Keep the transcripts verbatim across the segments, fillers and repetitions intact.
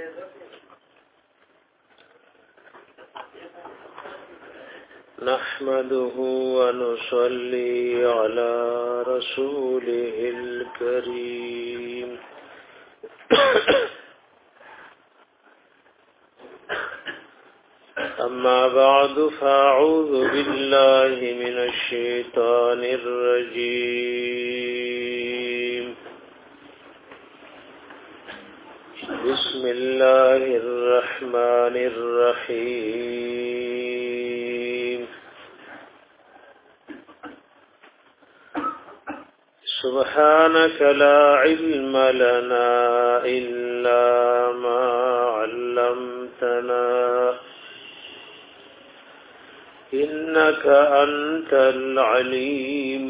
نحمده ونصلي على رسوله الكريم أما بعد فأعوذ بالله من الشيطان الرجيم بسم الله الرحمن الرحيم سبحانك لا علم لنا إلا ما علمتنا إنك أنت العليم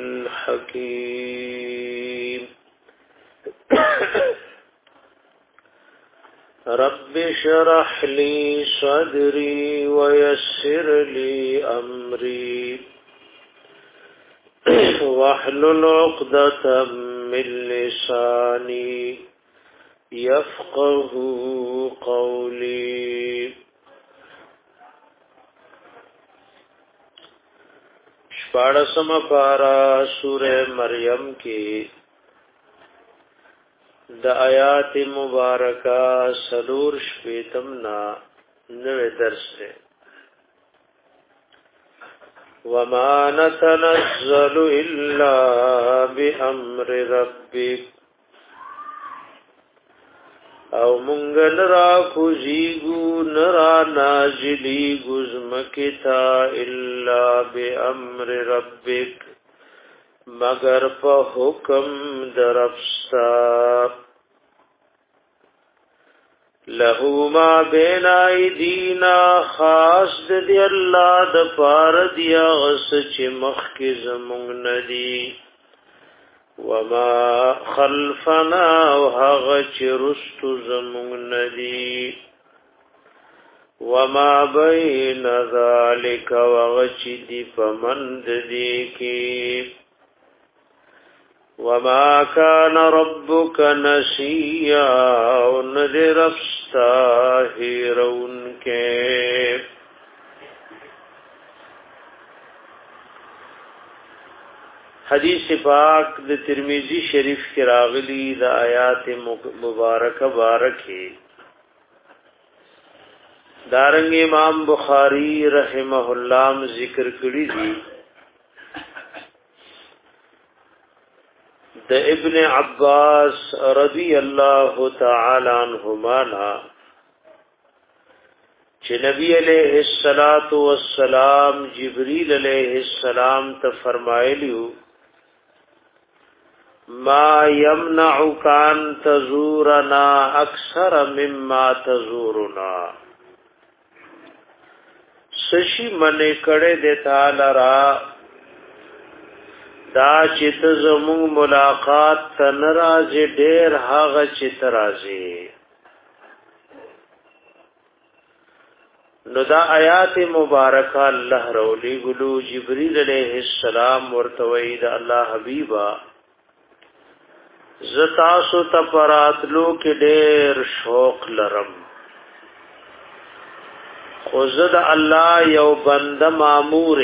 الحكيم رب اشرح لي صدري ويسر لي أمري واحلل عقدة من لساني يفقه قولي شپاڑسم پارا سورہ مریم کی د آیات مبارکہ سلور شپیتمنا نوے درس ہے وما نتنزل الا بامر ربک او منگل را کزیگو نرا نازلی گزمکتا الا بامر ربک مگر په حکم درفستا له ما بین ایدینا خاص دی الله د پار دی غس چې مخک زمونږ ندی وما خلفنا وهغه چې رست زمونږ ندی وما بین ذالک وغه چې دی پمند دی کی وما كان ربك نسيا ونذر الساهرون کے حدیث پاک د ترمذی شریف کی راغلی د آیات مبارکه بارکه دارنګ امام بخاری رحمه الله ذکر کړی دی د ابن عباس رضی الله تعالی عنہما نا چې نبی علیہ الصلات والسلام جبريل علیہ السلام ته فرمایلیو ما يمنعك ان تزورنا اکثر مما تزورنا سشي منې کړه د تعالی را دا چې ته زموږ ملاقات ته ناراضي ډېر هغه چې ترازي نو دا آیات مبارکه الله رولي ګلو جبريل عليه السلام ورتوي دا الله حبيبا زتا سو تپراتلو کې ډېر شوق لرم خو زد الله یو بنده مامور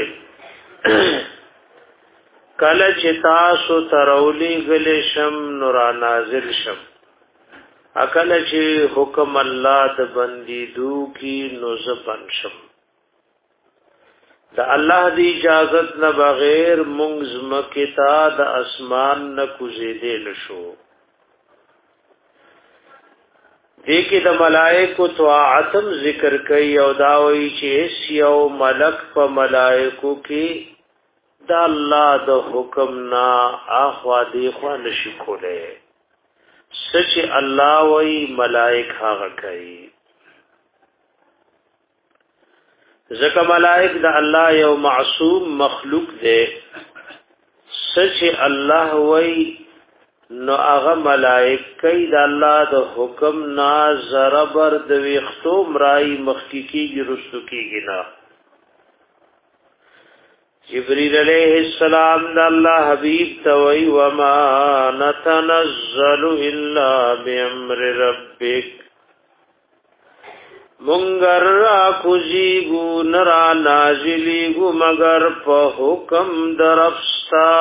کله چې تاسو ترولی غلې شم نور نازل شم اکل چې حکم الله د بندي دو کی نوزبن شم د الله دی اجازت نه بغیر مونږ مکتا د اسمان نه کوزیدې نشو دې کې د ملائکو طاعتم ذکر کوي او دا وایي چې یو ملک په ملائکو کې دا الله د حکم نا اخوا دی خوا نشي کوله سچ الله وای ملائک هغه کوي زکه ملائک د الله یو معصوم مخلوق دی سچ الله وای نو هغه ملائک کوي د الله د حکم نا زربر د ویختو مرای مخکیکی رستو کیږي نه جبريل عليه السلام د الله حبيب توي وما نتنزل الا بامر ربك منگر را کوزیگو نرا نازلیگو مگر په حکم درفستا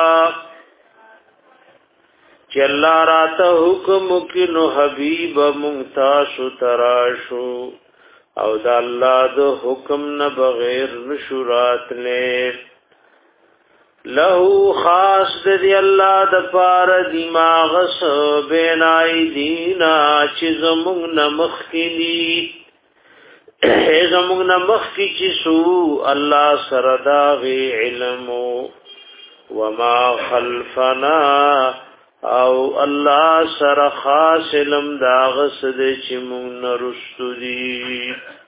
چی اللہ را تا حکم کنو حبیب منتاسو تراشو او دا اللہ دا حکم نا بغیر نشورات لے لہو خاص دی اللہ دا پار دماغس بین آئیدینا چی زمونگ نمخ کی دی اے زمونگ نمخ کی چی سو اللہ سرداغی علمو وما خلفنا او الله سره خاص علم داغس دې چې مونږ نرستو دي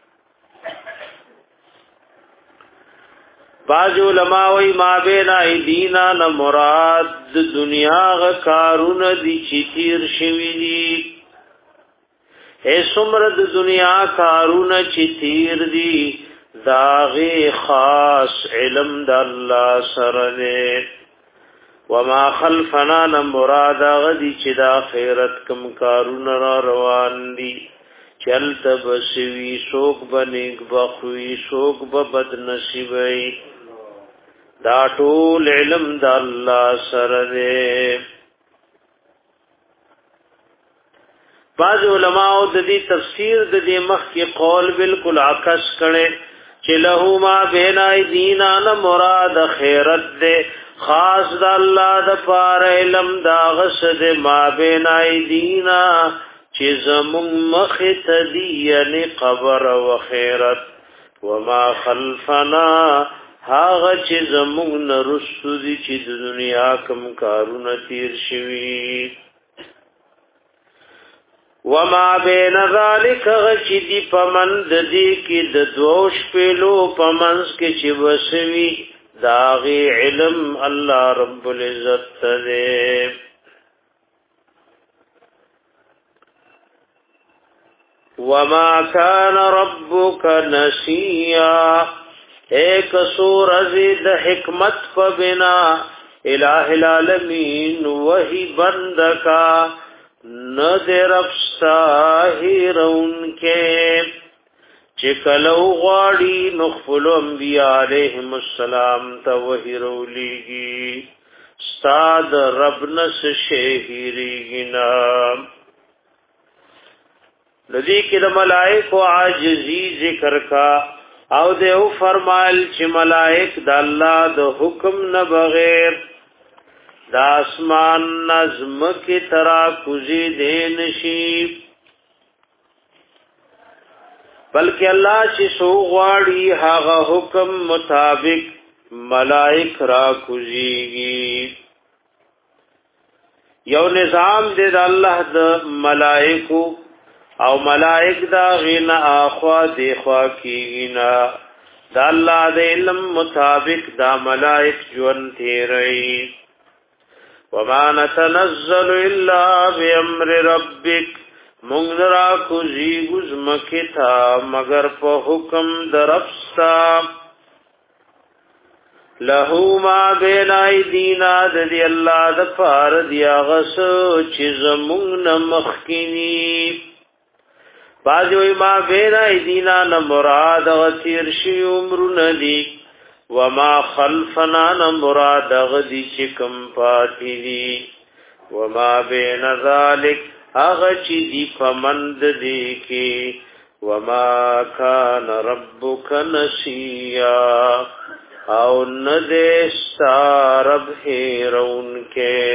باج علماء وی ما بین ایدینا نه مراد د دنیا غ کارونه دي چې تیر شوی دي اے څومره د دنیا کارونه چې تیر دي داغه خاص علم د الله سره دې وما خلفنا مراد غدی چې دا خیرت کم کارون را روان دي چل تبسوی شوق بنیک بخوی شوق ببد نصیبی دا ټول علم د الله سره دی بعض علماء د دې تفسیر د دې مخ کې قول بالکل عکس کړي چې له ما بین ایدینا نه مراد خیرت ده خاص د الله د پار علم دا غسد ما بین ایدینا چې زمون مخ تدی یعنی قبر و خیرت وما خلفنا هاغه چې زمون رسو دي چې د دنیا کم کارونه تیر شوی وما بین ذالک غچدی پمند دی کی د دوش پیلو پمنس کې چې وسوی داغی علم اللہ رب العزت دے وما كان ربك نسيا ایک سور ازید حکمت فبنا الہ العالمین وہی بندکا ندر افستاہرون کے چکلو غاڑی نخفل انبیاء علیہم السلام تا وحی رولیگی استاد ربنس شہیریگنا لذی کی دا ملائک و عاجزی ذکر کا او دیو فرمائل چی ملائک دا اللہ دا حکم نبغیر دا اسمان نظم کی طرح کزی دین شیب بلکہ اللہ چې سو غواړي هغه حکم مطابق ملائک را کوزيږي یو نظام دې د الله د ملائکو او ملائک دا غنا اخوا دی خوا کینا دا الله د علم مطابق دا ملائک جون تیری وما نتنزل الا بامر ربک مونږ را کوزي گزمکه تا مگر په حکم درفستا له ما بین ایدینا د دی الله د فار دی غس چې زمونږ نمخکینی باجوی ما بین ایدینا نه مراد غتیر شی عمر ندی وما خلفنا نه مراد غدی چې کم پاتې دی وما بین ذالک اغه چې دی پمند دی کی وما کان ربک نسیا او ندې سارب هیرون کې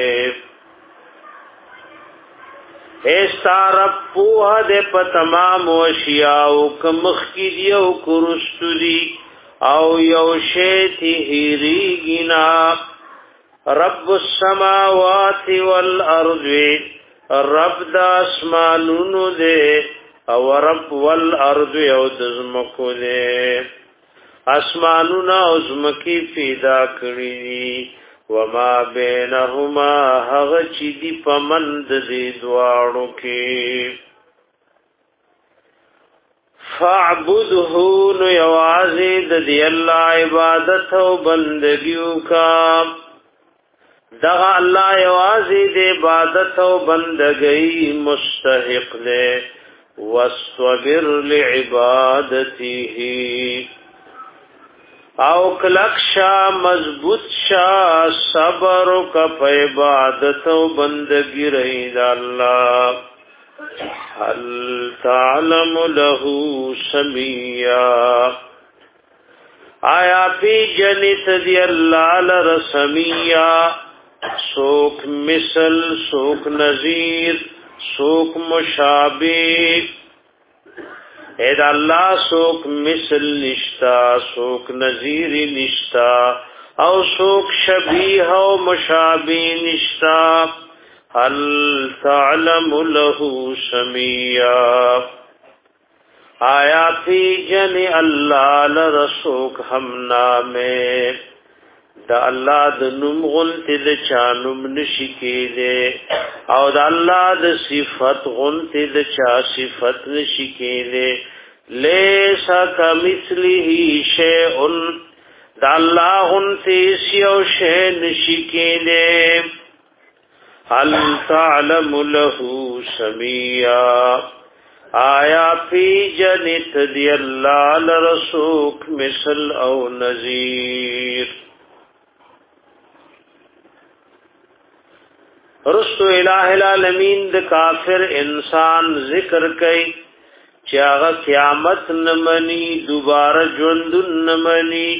اے سارب په دې په تمام اشیاء او کمخ کی دی او کرستو دی او یو شی تی هیریږي رب السماوات والارض رب دا اسمانونو دے او رب والارض یو دزمکو دے اسمانونا او زمکی فیدا کری وما بینهما حغ چی دی پمند دی دوارو کی فاعبدهو نو یوازی دی اللہ عبادت و بندگیو کا دغه الله یوازې د عبادت او بندګۍ مستحق دی واصطبر لعبادته او کلکشا مضبوط شا صبر کا عبادت و بندگی رہی دا اللہ هل تعلم له سمیا آیا پی جنت دی اللہ لرسمیا سوک مثل سوک نظیر سوک مشابه اید اللہ سوک مثل نشتا سوک نظیر نشتا او سوک شبیح و مشابه نشتا هل تعلم له سمیا آیا پی جن اللہ لرسوک ہم نامے دا اللہ د نوم غنت د چانوم نشکی دے او دا اللہ د صفت غنت د چا صفت نشکی دے لیسا کمثله شیء دا اللہ غنت سیو شیء نشکی دے هل تعلم له سمیا آیا پی جنت دی اللہ لرسوک مثل او نظیر رسو الہ العالمین د کافر انسان ذکر کئی چاغ قیامت نمنی دوبارہ ژوند نمنی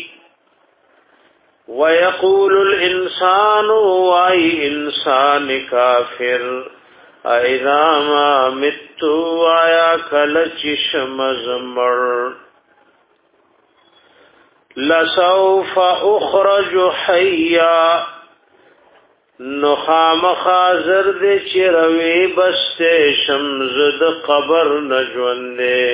ويقول الانسان واي انسان کافر اذا ما مت وایا کلچ شمزمر لسوف اخرج حیا نخام خازر دے چروی بستے شمزد قبر نجوندے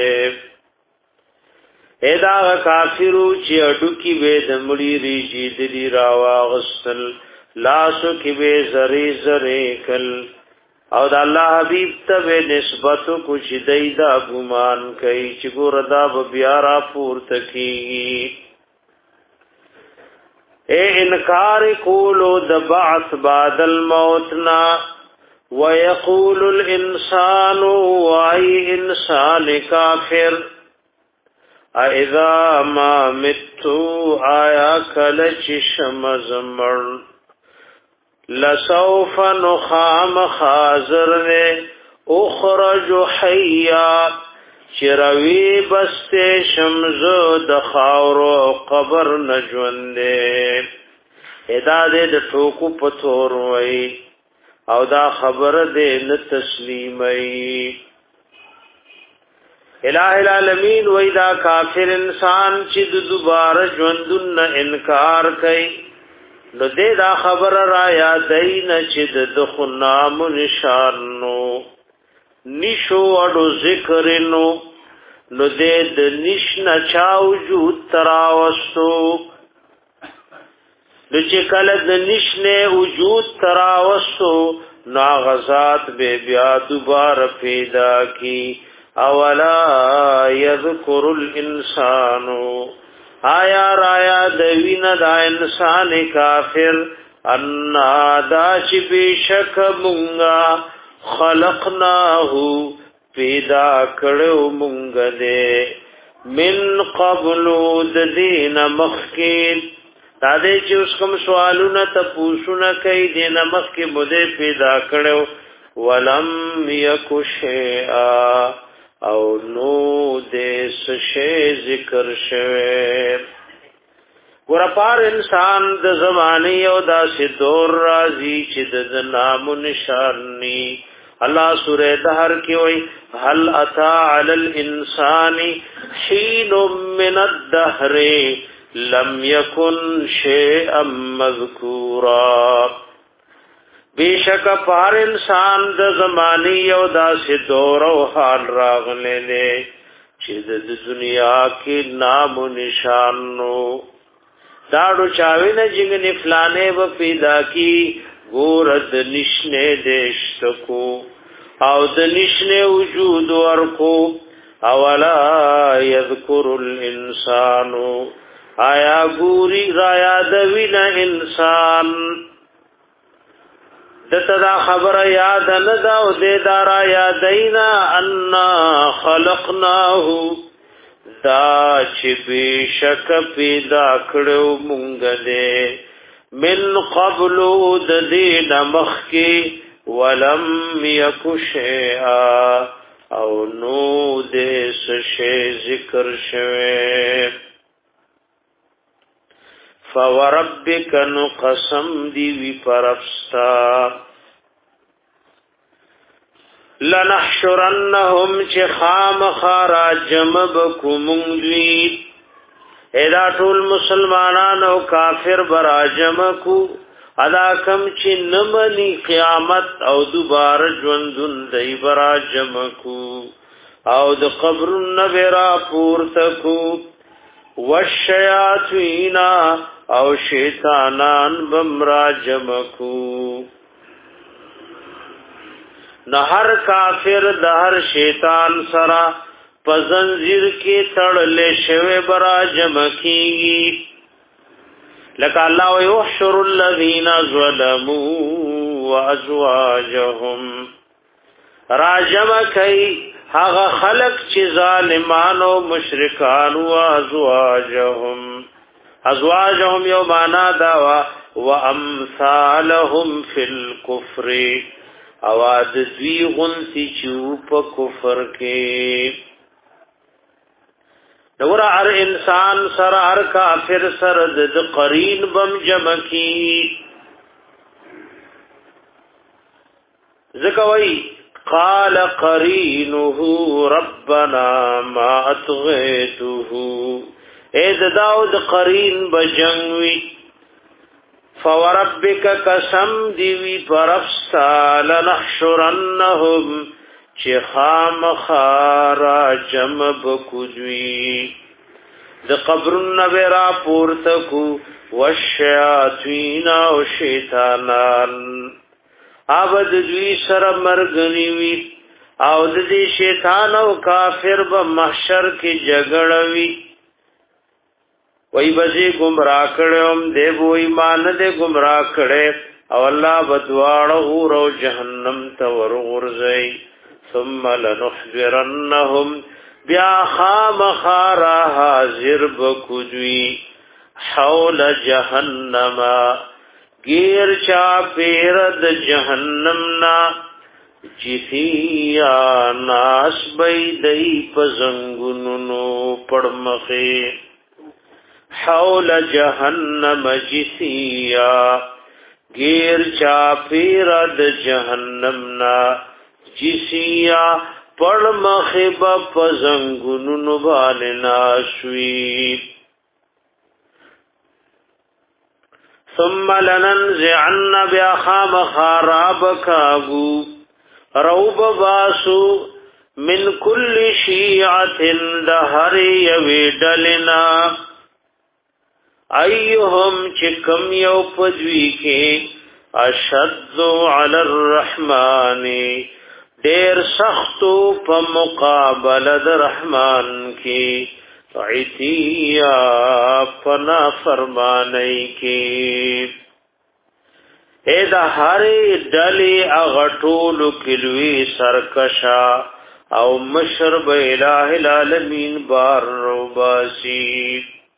ایدا کافرو چی اڈو کی بے دمڑی ریجی دلی راوا غسل لاسو کی بے زری زری کل او دا اللہ حبیب تب نسبتو کچھ دیدا گمان کئی چی گوردا بیارا پور تکی اے انکار کولو د بعث بعد الموتنا ويقول الانسان واي انسان کافر اذا ما مت آیا کلچ شمزمر لسوف نخام خازر نے اخرج حیا چروی بستے شمزو دخاورو قبر نجوندے ادا دے د ټوکو پتور وئی او دا خبر دے ن تسلیمئی الہ العالمین وئی دا کافر انسان چې د دوباره ژوندون انکار کوي نو دې دا خبر را یادین چې د خنام نشانو نشو اډو ذکرینو نو دې د نشنا چا وجود تراوستو د چې کله د نشنه وجود تراوستو نا غزات به بیا دوباره پیدا کی اولا یذکر الانسان آیا رایا دوین دا انسان کافر انا دا چی بیشک منگا خلقناہو پیدا کرو منگ دے من قبلو دین مخکین تا دے چی اس کم سوالونا تا پوسونا کئی دین مخکی مدے پیدا کرو ولم یکو شیئا او نو دے سشے ذکر شوے ګور پار انسان د زمانی او دا سی دور راضی چې د نام نشانی الله سورہ دهر کې وای هل اتا علی الانسان حين من الدهر لم يكن شيئا مذکورا بیشک پار انسان د زمانی او دا سی دور او حال راغله له چې د دنیا کې نام نشانو داړو چاوینه جنګ فلانے و پیدا کی ګورد نشنه دشتکو او د نشنه وجود ورکو اولا یذکر الانسان آیا ګوري را یاد وینا انسان دته دا خبر یاد نه دا او دې دارا یادینا ان خلقناه دا چې بشک پیدا کړو مونږ دې من قبل د دې نمخ کې ولم یک شیئا او نو دې سشي ذکر شوه فوربک نو قسم دی وی پرفستا لنحشرنهم چه خام خارا جمب کمونگوی ایدا ټول مسلمانان او کافر برا جمع کو ادا کم چه نمنی قیامت او دوباره ژوندون دی برا جمع کو او د قبر نبرا پورتکو والشیاطین او شیطانان بمرا جمع کو نہ ہر کافر د ہر شیطان سرا پزنجیر کی تړلې شوی برا جمع کیږي لك الله يحشر الذين ظلموا وازواجهم راجم کای هغه خلق چې ظالمان او مشرکان او ازواجهم ازواجهم یو معنا دا و امثالهم فی الكفر اواد دوی غنتی چوپ کفر کې نور هر انسان سر هر کافر سر د قرین بم جمع کی زکوی قال قرینه ربنا ما اطغیته اید داود قرین بجنگوی فوربک قسم دیوی پرفستا لنحشرنهم چه خام خارا جمع بکدوی د قبرن نبرا پورتکو والشیاطین و شیطانان آبد دوی سر مرگنیوی او د دې شیطان او کافر به محشر کې جګړوي وای بځي گمراه کړم دې وو ایمان دې گمراه کړي او الله بدواړو ورو جهنم ته ورغورځي ثم لنحذرنهم بیا خام خارا حاضر بکوجوی حول جهنم گیر چا پیرد جهنم نا جثیا ناس بیدئی پزنگنونو پڑمخی حول جهنم جثیا گیر چا پیرد جهنم نا جثیا پڑمخی با پزنگنونو بالنا شوی ثم لننزعن بیا خام خاراب کاغو روب باسو من کل شیعت دهر یوی ڈلنا ایهم چکم یو پدوی کے اشد علی الرحمن دیر سختو پا مقابل در رحمان کی عتیا پنا فرمانی کی اے دا ہری ڈلی اغٹول کلوی سرکشا او مشرب الہ العالمین بار روباسی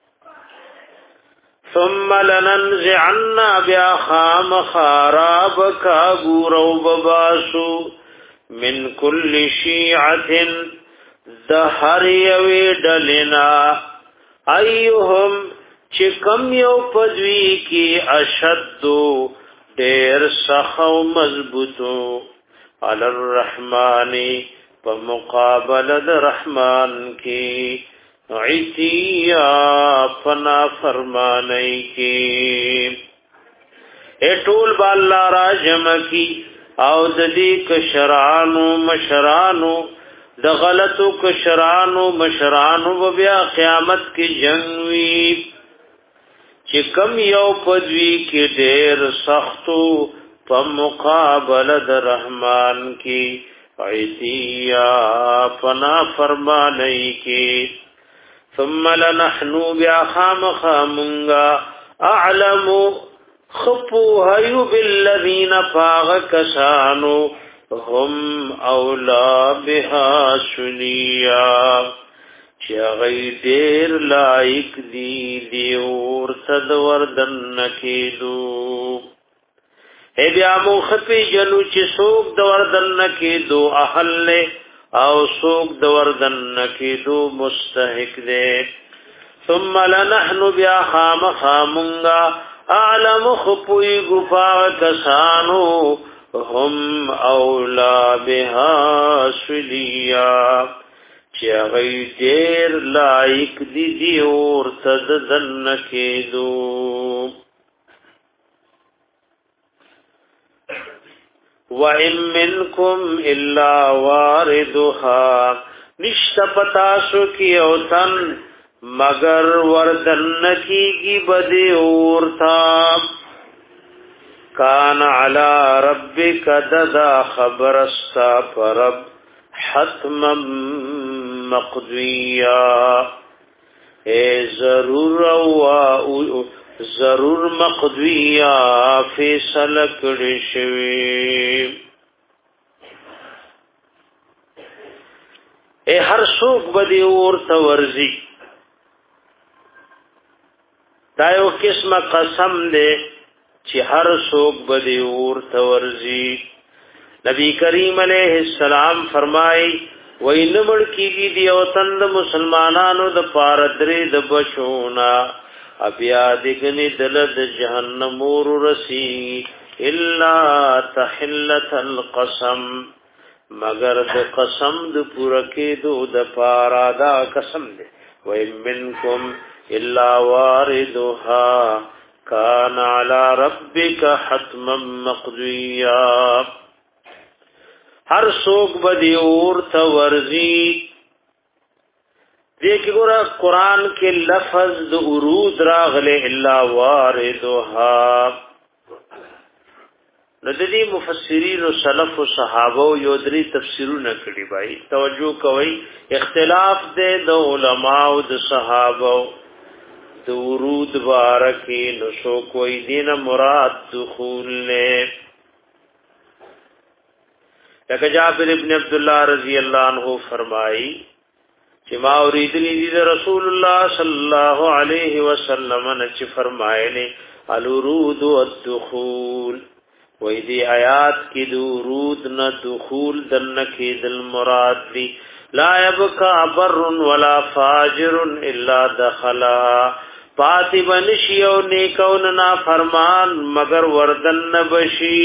ثم لننزعن بیا خام خاراب کاغو روباسو من کل شیعت د هر یوی ډلینا ایهم چې کم یو پدوی کی اشدو ډیر سخو مضبوطو علی الرحمن په مقابل د رحمان کی عتیا فنا فرمانی کی اټول بالا راجم کی او د دې کشرانو مشرانو د غلطو کشرانو مشرانو بیا قیامت کی جنگ وی چې کم یو پدوی کې ډېر سختو په مقابله د رحمان کی عتیا فنا فرمانی کی ثم لنحنو بیا خام خامنگا اعلمو خپو هیو بالذین فاغ کسانو هم اولا بها سنیا چی غی دیر لائک دی دیور تدور دن نکیدو اے بیا مو خپی جنو چی سوک دور دن نکیدو احل لے او سوک دور دن نکیدو مستحق دے ثم لنحن بیا خام خامنگا اعلم خپوی گفا کسانو هم اولا بها سلیا چی غی دیر لائک دی دیور تددن نکیدو وَإِن مِّنكُمْ إِلَّا وَارِدُهَا نشت پتاسو کی اوتن مگر وردن کی گی بدی اورتا کان علی ربک ددا خبر استا پرب حتما مقضیا اے ضرور و ضرور مقضیا فیصل کړي شوی اے هر څوک بدی ورته ورزي دا یو قسمه قسم دی چې هر څوک بدی ورته ورزي نبی کریم علیہ السلام فرمای وای نمړ کیږي دی او تند مسلمانانو د پاردرې د بچونا ابیا دګنی دلد جهنم ور رسی الا تحلت القسم مگر د قسم د پوره کېدو د پارا دا قسم دی و منکم الا واردها کان علی ربک حتما مقضیا هر څوک بدی اور تورزی دیکھ گورا قرآن کے لفظ د ورود راغلے الا واردها ندی مفسرین و سلف و صحابه یو درې تفسیرونه کړي بھائی توجه کوئ اختلاف دے د علماء او د صحابه د ورود بارکی نو سو کوئی دین مراد دخول نے لکه جابر ابن عبداللہ رضی اللہ عنہ فرمائی چې ما اوریدلی دی رسول الله صلی الله علیه وسلم نے چې فرمایلی الورود والدخول وې دی آیات کې د ورود نه دخول دنه کې دل مراد دی لا يبقى بر ولا فاجر الا دخلا پاتبن شیو نیکون نا فرمان مگر وردن نبشی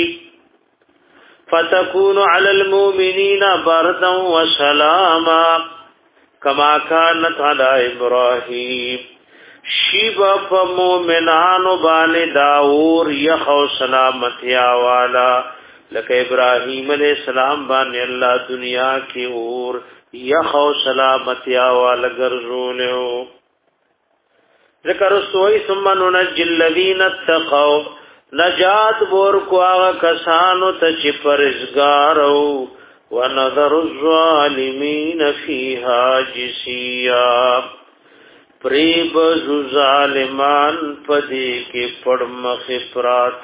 فتكون على المؤمنين بردا وسلاما کما کانت علی ابراہیم شیبا فمومنانو بانی داور یخو سلامتیا والا لکہ ابراہیم علیہ السلام بانی اللہ دنیا کی اور یخو سلامتیا والا گرزولیو ذکر سوئی ثم ننجی الذین اتقو نجات بورکو آغا کسانو تچ پرزگارو ونظر الظالمین فیها جسیا پریب ظالمان پدی کے پڑمخ پرات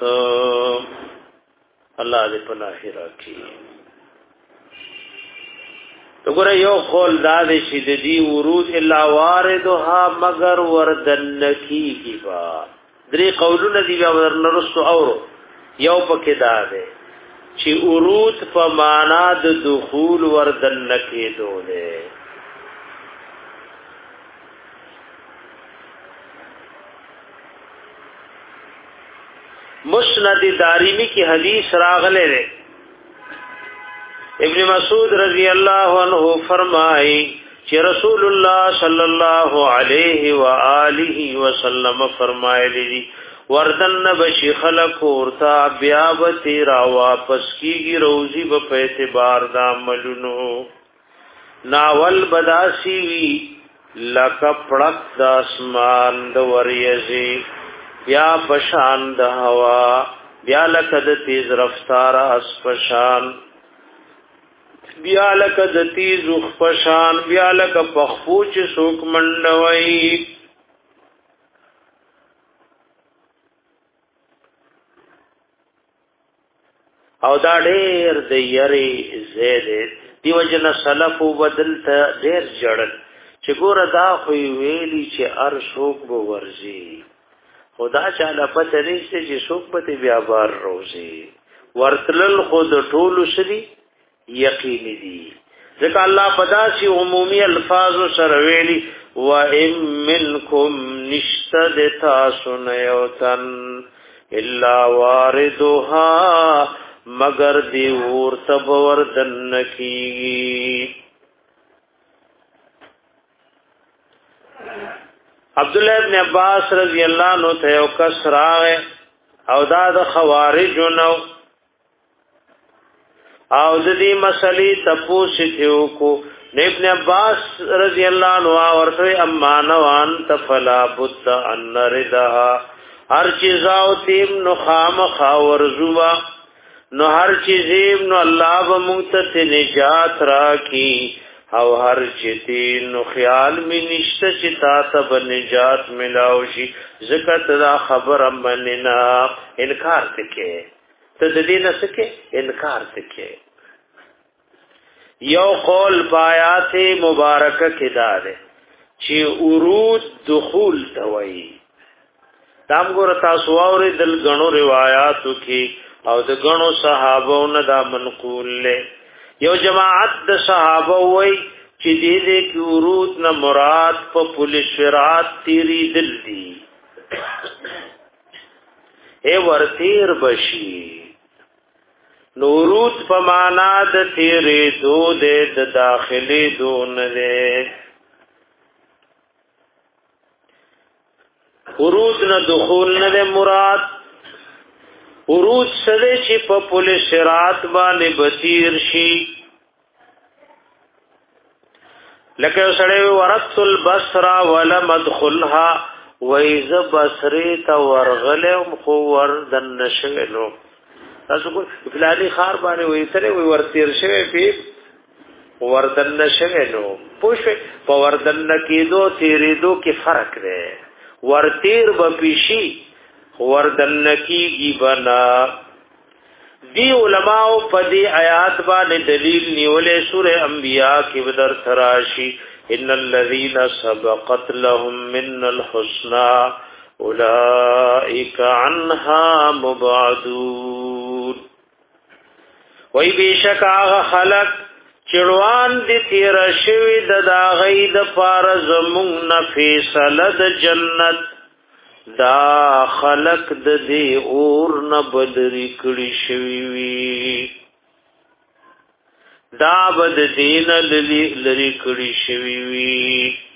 اللہ دے پناہ راکی تو گرہ یو خول داد شددی ورود الا واردها مگر وردنکی کی با دری قولون دی بیا ورنرسو اورو یو پک دادے چی ورود په معنا د دخول وردن نکیدو ده مسند دارمی کی حدیث راغلے ده ابن مسعود رضی اللہ عنہ فرمائی چی رسول اللہ صلی اللہ علیہ وآلہ وسلم فرمائے لی وردن بشی خلق ورتا بیا بتی را واپس کیگی روزی با پیتبار دا ملونو ناول بداسی وی لکا پڑک دا اسمان دا وریزی بیا پشان دا ہوا بیا لکا دا تیز رفتار اسپشان بیا لکا دا تیز اخپشان بیا لکا پخپوچ سوک منڈوئی او دا ډېر د یری زید دیو جن سلف بدل ته ډېر جړل چې ګوره دا خو ویلی چې ار شوق به ورزي خدا چاله پته نشته چې شوق به بیا بار روزي ورتلل خود ټول شری یقیني دي ځکه الله پداسي عمومي الفاظ سره ویلي و ام منکم نشتد تاسن یوتن الا واردها مگر دی ورته وردن کی عبد الله ابن عباس رضی الله عنه ته یو کس راغی او دا د خوارج نو او د دې مسلې تپوس کیو کو ابن عباس رضی الله عنه ورته امان وان تفلا بد ان ردها هر چیز او تیم نو خام خاور زوا نو هر چیزیم نو الله به مونږ ته نجات راکي او هر چیزی نو خیال می نشته چې تا ته نجات ملاو شي زکات دا خبر امننا انکار تکي ته د دې نه سکه انکار تکي یو قول پایات مبارکه کې دار چې ورود دخول توي دام ګور تاسو اورې دل غنو روایتو کې او د غنو صحابو نه دا منقول له یو جماعت د صحابه وای چې دې دې کې ورود نه مراد په پولیس فرات تیری دل دي اے ورتیر بشي نورود په معنا د تیرې دو دې د داخلي دون دې ورود نه دخول نه مراد ورود سره چې په پولیس فرات باندې بصیر شي لکه سره ورث البصر ولم ادخلها وایز بصری تا ورغله خو وردن نشلو تاسو کو فلانی خار باندې وای سره وی ورتیر شوی پی وردن نشلو پوښ په وردن کېدو تیرېدو کې فرق دی ورتیر به پیشي وردن کېږي بنا دی علماء په دې آیات باندې دلیل نیولې سورې انبیاء کې بدر تراشی ان الذين سبقت لهم من الحسنى اولئك عنها مبعدون وای بیشک هغه خلق چړوان دي تیر شوی د داغې د فارز مون فیصله د جنت دا خلق د دې اور نه بدري کړي شوی وي دا بد دین للی لری کړي شوی وي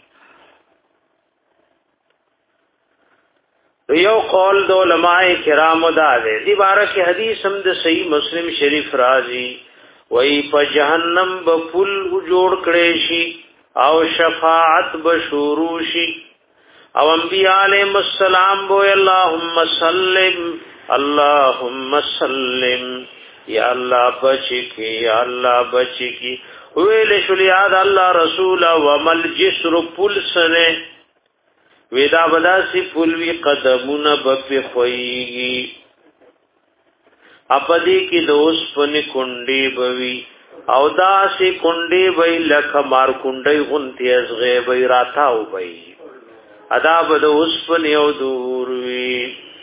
یو قول د علماء کرام دا ده دی بارک حدیث هم د صحیح مسلم شریف راځي وای په جهنم به پل جوړ کړي شي او شفاعت به شروع شي او انبیاء علیہم السلام بو اللهم سلم اللهم سلم یا الله بچکی یا الله بچکی ویل شل یاد الله رسول و مل جسر پلسنه ودا بدا سی پلوی قدمونه بپی خویږي اپدی کی دوس پنی کونډي بوي او دا سی کونډي وی لکه مار کونډي غونتی از غیب راتاو وی عذاب د اوسپن یو دور وی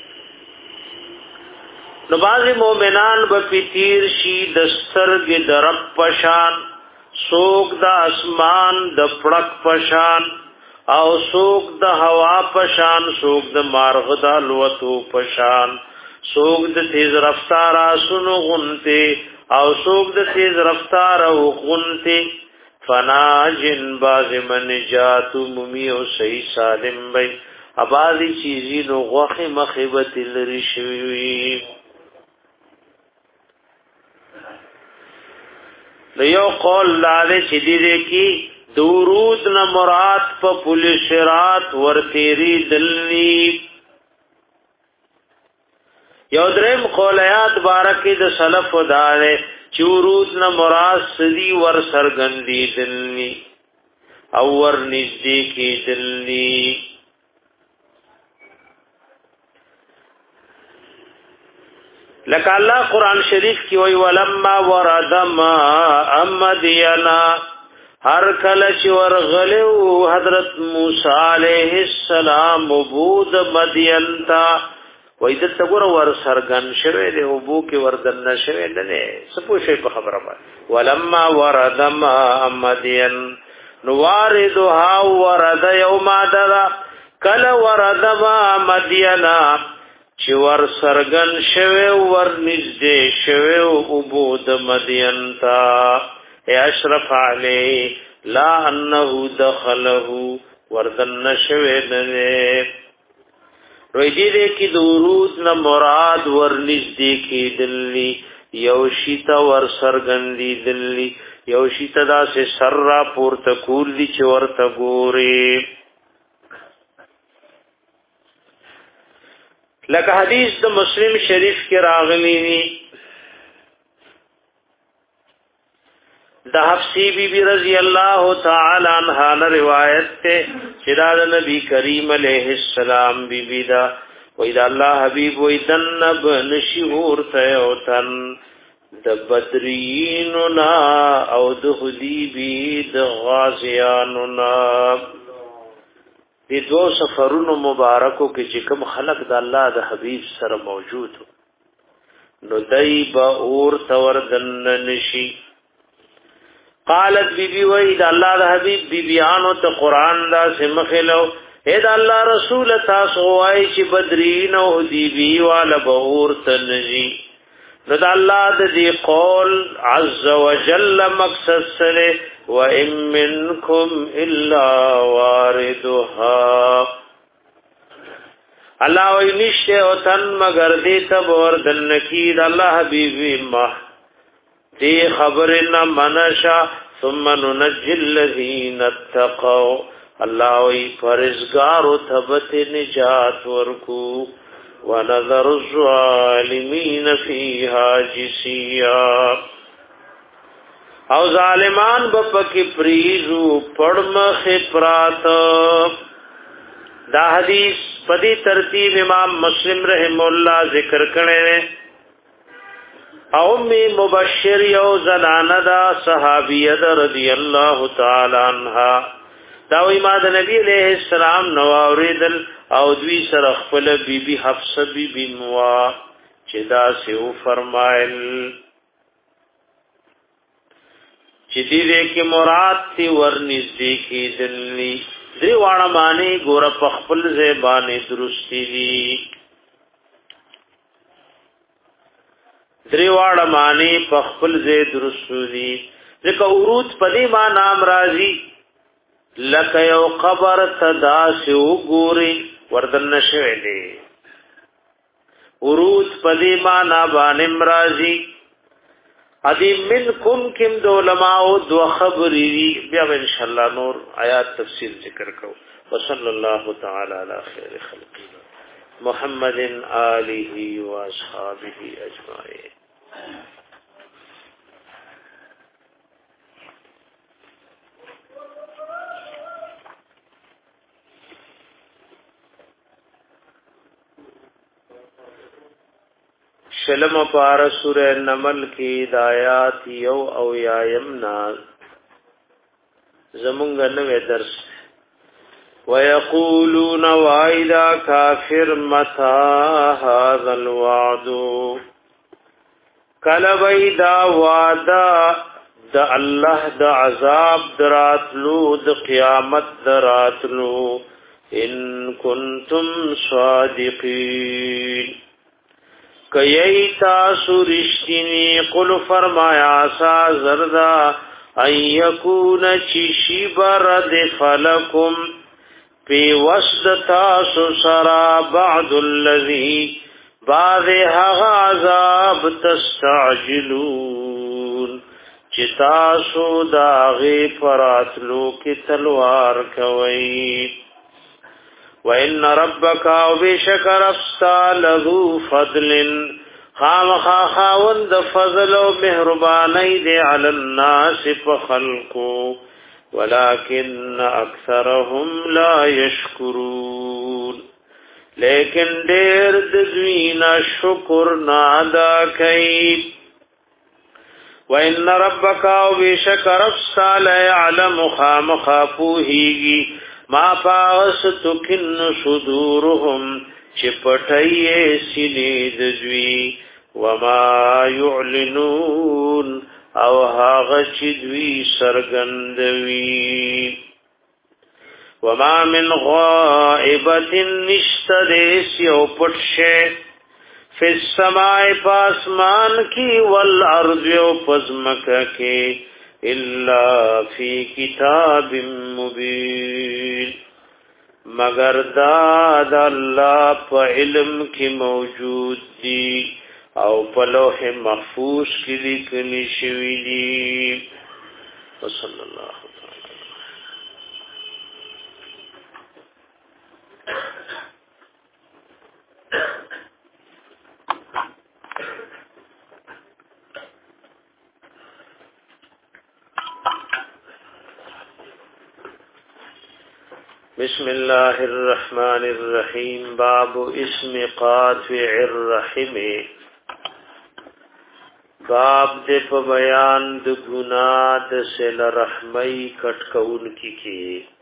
نو بازی مومنان با پیتیر شی دسترگ درب پشان سوک د اسمان د پړک پشان او سوک د هوا پشان سوک د مارغ د لوتو پشان سوک د تیز رفتار آسونو غنتے او سوک د تیز رفتار او غنتے فنا جن باز من جاتو ممی او صحیح سالم بی ابازی چیزی نو غوخی مخیبت لری شوی یو قول لاده چی دیده کی دورود نا مراد پا پولیسرات ورتیری دلنی یو درم قولیات بارکی د سلف و داره چورود نا مراد صدی ور سرگندی دلنی او ور نزدی کی دلنی لکه الله قران شریف کې وی ولما ورد ما امدینا هر کله چې ورغلو حضرت موسی علیہ السلام بود مدین تا وای د څګور ور سرګن شوه له وبو کې وردن شوه نه سپو شي په خبره باندې ولما ورد ما مدین نو واردها ورد یوم درا کله ورد ما مدینا چې ور سرګن شوه ور نږدې شوه وبو د مدین تا اشرف علی لا انه دخله وردن شوه نه روی دې کې درود نه مراد ورنږ دې کې دلی یو شیتا ور سرګندې دلی یو شیتا دا سه سر را پورته کول دي چې ورته ګوري لکه حدیث د مسلم شریف کې راغلی دی د حفصی بی بی رضی اللہ تعالی عنہا روایت تے شداد نبی کریم علیہ السلام بی بی دا وید اللہ حبیب ویدن بنشیور تیوتن د بدریننا او د حدیبی د غازیاننا دی دو سفرون مبارکو کی چکم خلق د اللہ د حبیب سر موجود نو دی با اور توردن نشی قالت بی بی وی دا اللہ دا حبیب بی بیانو تا قرآن دا سمخلو اے دا اللہ رسول تاسو وائی چی بدرین و حدیبی والا بغور تنجی نو دا اللہ دا دی قول عز و جل مقصد سلے و ام منکم الا واردها اللہ وی نشتے و تن مگر دیتا بوردن کی دا اللہ حبیبی مح دی خبرنا منشا ثم ننجي الذين اتقوا الله وی فرزگار ثبت نجات ورکو ونذر الظالمين فيها جسيا او ظالمان بپکی پریزو پڑمخ پرات دا حدیث پدی ترتیب امام مسلم رحم اللہ ذکر کرنے او می مبشر یو زنانه دا صحابیه دا رضی اللہ تعالی عنها دا وی ما دا نبی علیہ السلام نواوریدل او دوی سر خپل بی بی حفصه بی بی موا چه دا سیو فرمائل چه دیده که مراد تی ورنزدی کی دلی دی وانمانی گورا پخپل زیبانی درستی دی دریواړه معنی په خپل ځای درسودي ځکه ورود په دې ما نام راځي لکه یو قبر تدا سه وګوري وردن نشوي دي ورود په دې ما نا باندې راځي ادي منکم کم د علماء دو خبرې بیا ان شاء الله نور آیات تفصیل ذکر کو وصلی الله تعالی علی خیر خلق محمد آله و اصحابہ اجمعین شلم پار سورہ نمل کی دایات یو او یایم ناز زمونگا نوے درس وَيَقُولُونَ وَإِذَا كَافِرْ مَتَى هَذَا الْوَعْدُ کل وَإِذَا وَعْدَ د الله د عذاب دراتلو د قیامت دراتلو ان کنتم صادقین کئی تاسو رشتینی قل فرمایا سا زردا ان یکون چشی برد فلکم پی وسد تاسو سرا بعد اللذی بعد حق عذاب تستعجلون چی تاسو داغی پراتلو کی تلوار کوئی وَإِنَّ رَبَّكَ وَبِشَكَ رَفْسْتَا لَذُو فَضْلٍ خام خاخاون د فضل و مهربانی دے علی الناس فخلقو ولكن اکثرهم لا يشکرون لیکن ډیر د دوی نه شکر نه ادا کوي. وَإِنَّ رَبَّكَ وَبِشَكَ رَبَّكَ لَيَعْلَمُ خَامَخَ پوهیږي ما پاس تکن صدورهم چې پټایې سینې د دوی وما يعلنون او هغه چې دوی سرګندوي. وما من غائبة نشتدس یو پټشه فی السماء پاسمان کی والارض یو پزمکه کی الا فی کتاب مبین مگر دا د الله په علم کې موجود دی او په لوح محفوظ کې لیکل شوی دی. صلی الله بسم الله الرحمن الرحیم. باب اسم قاطع الرحم. باب دې په بیان د ګناه د صله رحمی کټ کول کی کی.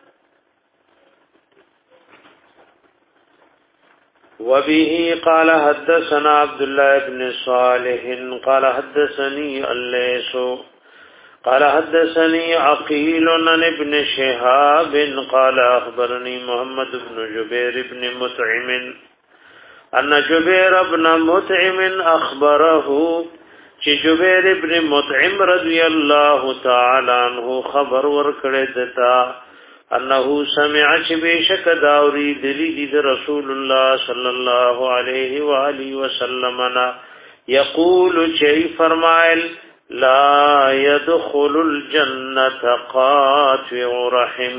وبه قال حدثنا عبد الله بن صالح قال حدثني الليث قال حدثني عقيل عن ابن شهاب قال اخبرني محمد بن جبير بن مطعم ان جبير بن مطعم اخبره چې جبير بن مطعم رضی الله تعالی عنہ خبر ورکړی دتا انه سمع چې بشک داوري دلی د رسول الله صلی الله علیه و آله وسلم یقول چې فرمایل لا يدخل الجنة قاطع رحم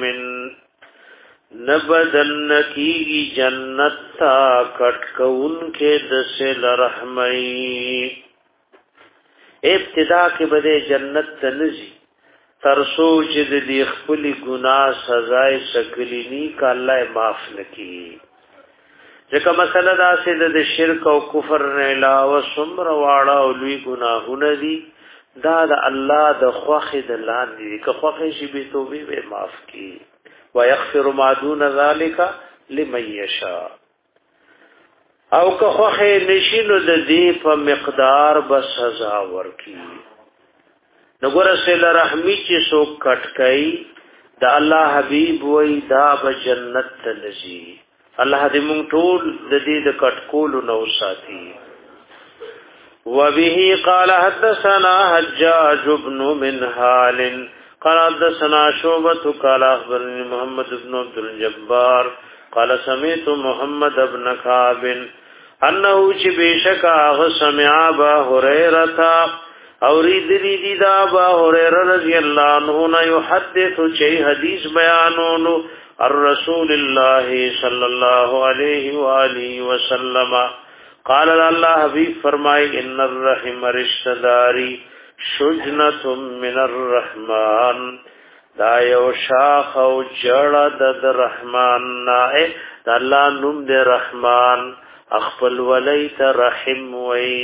نبدن کی جنت تا کټکون کې د سل رحمی. ابتدا کې بده جنت تنزي تر سوچ د دې خپل ګناه سزا سکلینی کا الله معاف نکي. ځکه مسله دا سه د شرک او کفر نه علاوه څومره واړه او لوی ګناهونه دي دا د الله د خوخه د لاندې که خوخه شي به توبه به معاف کی ويغفر ما دون ذلك لمن يشاء او که خوخه نشینو د دې په مقدار بس سزا ورکی. نګور سره رحمی چې سو کټکای د الله حبیب وای دا به جنت تلشي. الله دې مونږ ټول د دې د کټکول نو ساتي. وبه قال حدثنا حجاج بن منهال قال حدثنا شعبة قال اخبرني محمد بن عبد الجبار قال سمعت محمد بن كعب انه بشك سمع ابا هريره اورید دی دا ابا هريره رضی الله عنه يحدث شيء حدیث بیانونو الرسول الله صلی الله علیه و آله وسلم قال الله حبیب فرمائے ان الرحم رشتداری شجنة من الرحمن دا یو شاخ او جړه د رحمان نه دا الله نوم د رحمان اخفل ولیت رحم وی.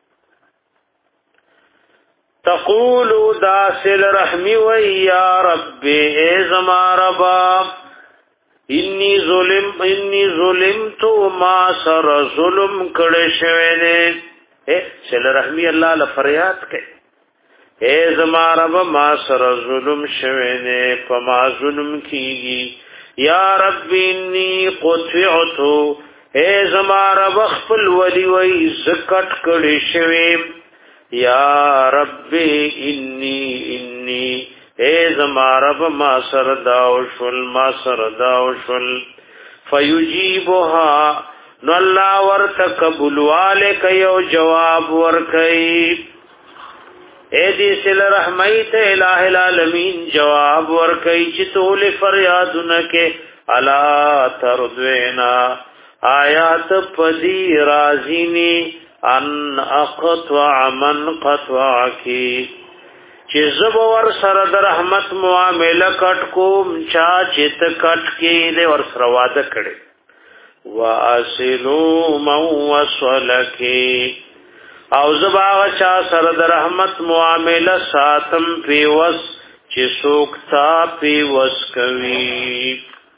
تقول داسل رحمی وی یا رب ازما ربا انی ظلم انی ظلمت ما سر ظلم کړه شوی نه. اے صلی رحمی الله ل فریاد کړي اے زما رب ما سر ظلم شوی نه فما ظلم کیږي. یا رب انی قطعت اے زما رب خپل ولی وی زکټ کړي شوی. یا رب انی انی اے زما رب ما سر داو شل ما سر داو شل فیجیبها نو اللہ ورتقبل والک یو جواب ورکی. اے دی سل رحمیت الہ العالمین جواب ورکی چتول فریادنک الا تردوینا آیات پدی رازینی ان اقطع من قطعکی چې زب ور سره د رحمت معامله کټ کوم چا چې ته کټ کې دې ور سره واده کړي واسلو من وصلکی او زباغ چا سر در رحمت معامله ساتم پیوس چی سوکتا پیوس کوي.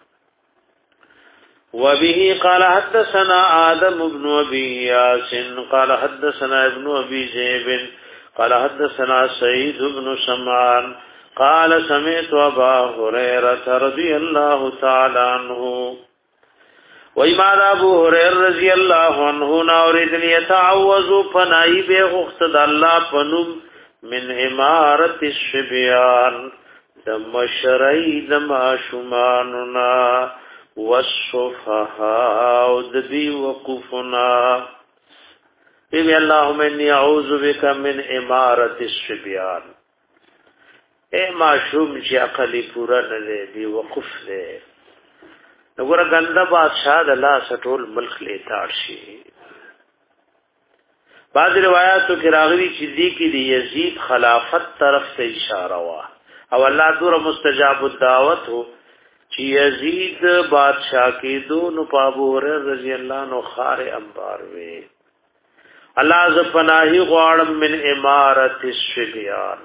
وبه قال حدثنا آدم بن أبي إياس قال حدثنا ابن أبي زيب قال حدثنا سعيد بن سمعان قال سمعت أبا هريرة رضي الله تعالى عنه وإمام أبو هريرة رضي الله عنه نورد يتعوذ فنائي بغخت الله فنم من إمارة الشبيان دم شرعي دم شماننا والصفحاء دبي وقفنا بي اللهم اني اعوذ بك من امارة الصبيان. اے معشوم چې عقلی پورا نه دی وقف دی وګوره ګنده بادشاہ د الله سټول ملک لیتار شي. بعض روایتو کې راغلي چې دی کې دی یزید خلافت طرف ته اشاره وا او الله دور مستجاب الدعوت هو چې یزید بادشاہ کې دو نو ابو هريره رضی الله عنه خار انبار وي. الله ز پناهي غواړم من امارت الشبيان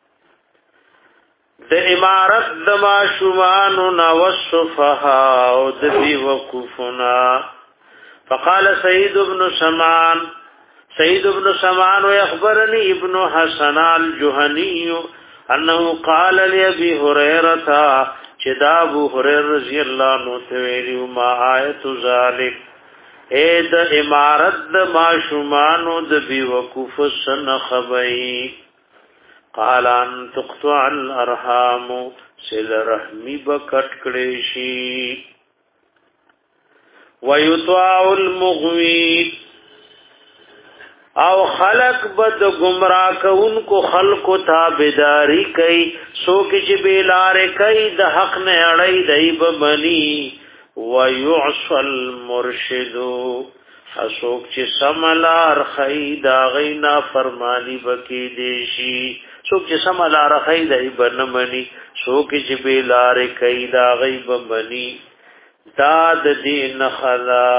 د امارت د ماشومان او الصفها او د دی وقفنا. فقال سعيد بن سمان سعيد بن سمان ويخبرني ابن حسن الجهني انه قال لابي هريره چې دا ابو هريره رضی الله عنه ته ویلو ما آیت ذالک اے د امارت د ماشومانو د بی وقوف سن خبئی. قال ان تقطع الارحام سل رحمی بکټ کړي شي ويطاع المغوي او خلق بد گمراه کونکو خلق تابعداري کوي سوک چې بیلار کوي د حق نه اړای دی بمني ويعصى المرشد اسوک چې سملار خید غینا فرمانی بکی دیشي سوک چې سملار خید ای بنمني سوک چې بیلار کوي دا غیب بمني داد دین خلا.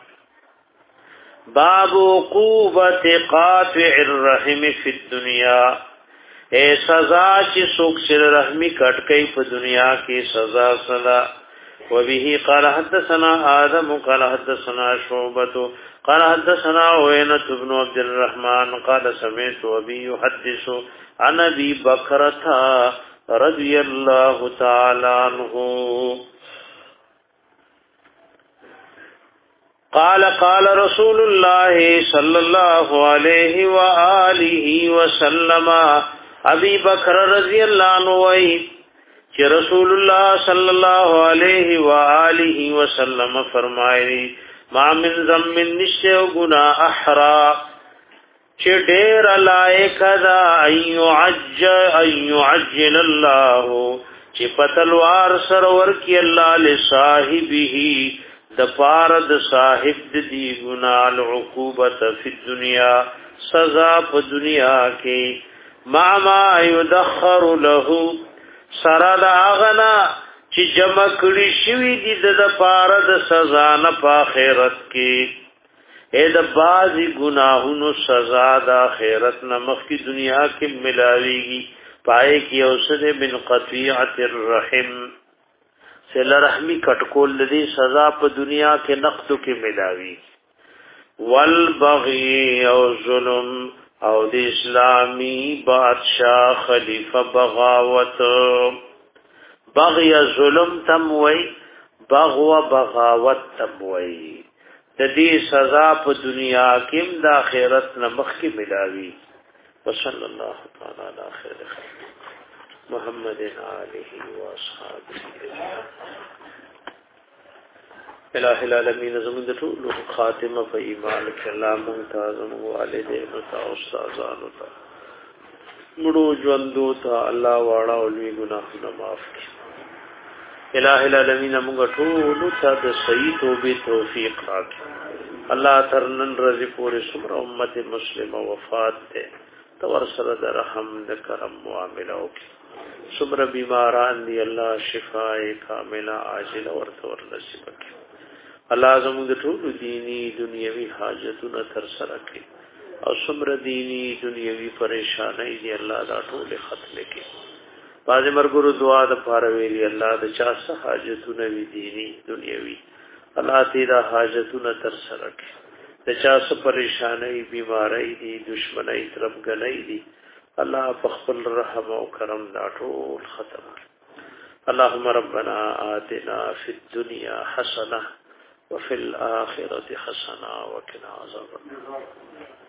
باب عقوبت قاطع الرحم فی الدنیا اے سزا چې سوک سر رحمی کټ کئی په دنیا کې سزا سزا. وبه قال حدثنا آدم قال حدثنا شعبة قال حدثنا عوينة بن عبد الرحمن قال سمعت أبي يحدث عن أبي بكرة رضي الله تعالى عنه قال قال رسول الله صلى الله عليه وآله وسلم ابي بکر رضی اللہ عنہ وی کہ رسول اللہ صلی اللہ علیہ وآلہ وسلم فرمائے ما من ذنب نشو گناہ احرا چې ډیر لایق دا ايعجل الله چې پتلوار سرور کی الله لصاحبه د پارد صاحب دی گناہ العقوبت فی الدنیا سزا په دنیا کې ما ما یدخر له سرا دا غنا چې جمع کړي شوی دي د پارد سزا نه په آخرت کې اې د بازي گناهونو سزا د آخرت نه مخکې دنیا کې ملاويږي پای کې اوسده من قطيعه الرحم سل رحمی کټکول دې سزا په دنیا کې نقد کې ملاوي. والبغي او ظلم او د اسلامی بادشاہ خلیفہ بغاوت بغي ظلم تم وای بغو بغاوت تم وای د دې سزا په دنیا کې د آخرت نه مخکې ملاوي. وصلی الله تعالی علی خیر محمد آله و اصحابه الہ العالمین زمون د ټول خاتمه په ایمان کې الله ممتاز او والدین او استادانو ته مړو ژوندو ته الله واړه او لوی ګناهونه معاف کړي. الہ العالمین موږ ټول ته د صحیح توبې توفیق راکړي. الله ترنن رضی پورې څومره امت مسلمه وفات ده تو ورسره د رحم د کرم معاملې وکړي. څومره بیماران دي الله شفای کامله عاجله ورته ورنصیب کړي. الله زموږ ټول دینی دنیوي حاجتونه تر سره کړي او څومره دینی دنیوي پریشانای دي الله دا ټول ختم کړي باز مرګرو دعا د پاره ویلي الله د چا څه حاجتونه وی دینی دنیوي الله دې دا حاجتونه تر سره کړي د چا څه پریشانای بیماری دي دشمنی تربګنۍ دي الله په خپل رحم او کرم دا ټول ختم اللهم ربنا آتنا في الدنيا حسنه وفي الآخرة حسنة وقنا عذاب النار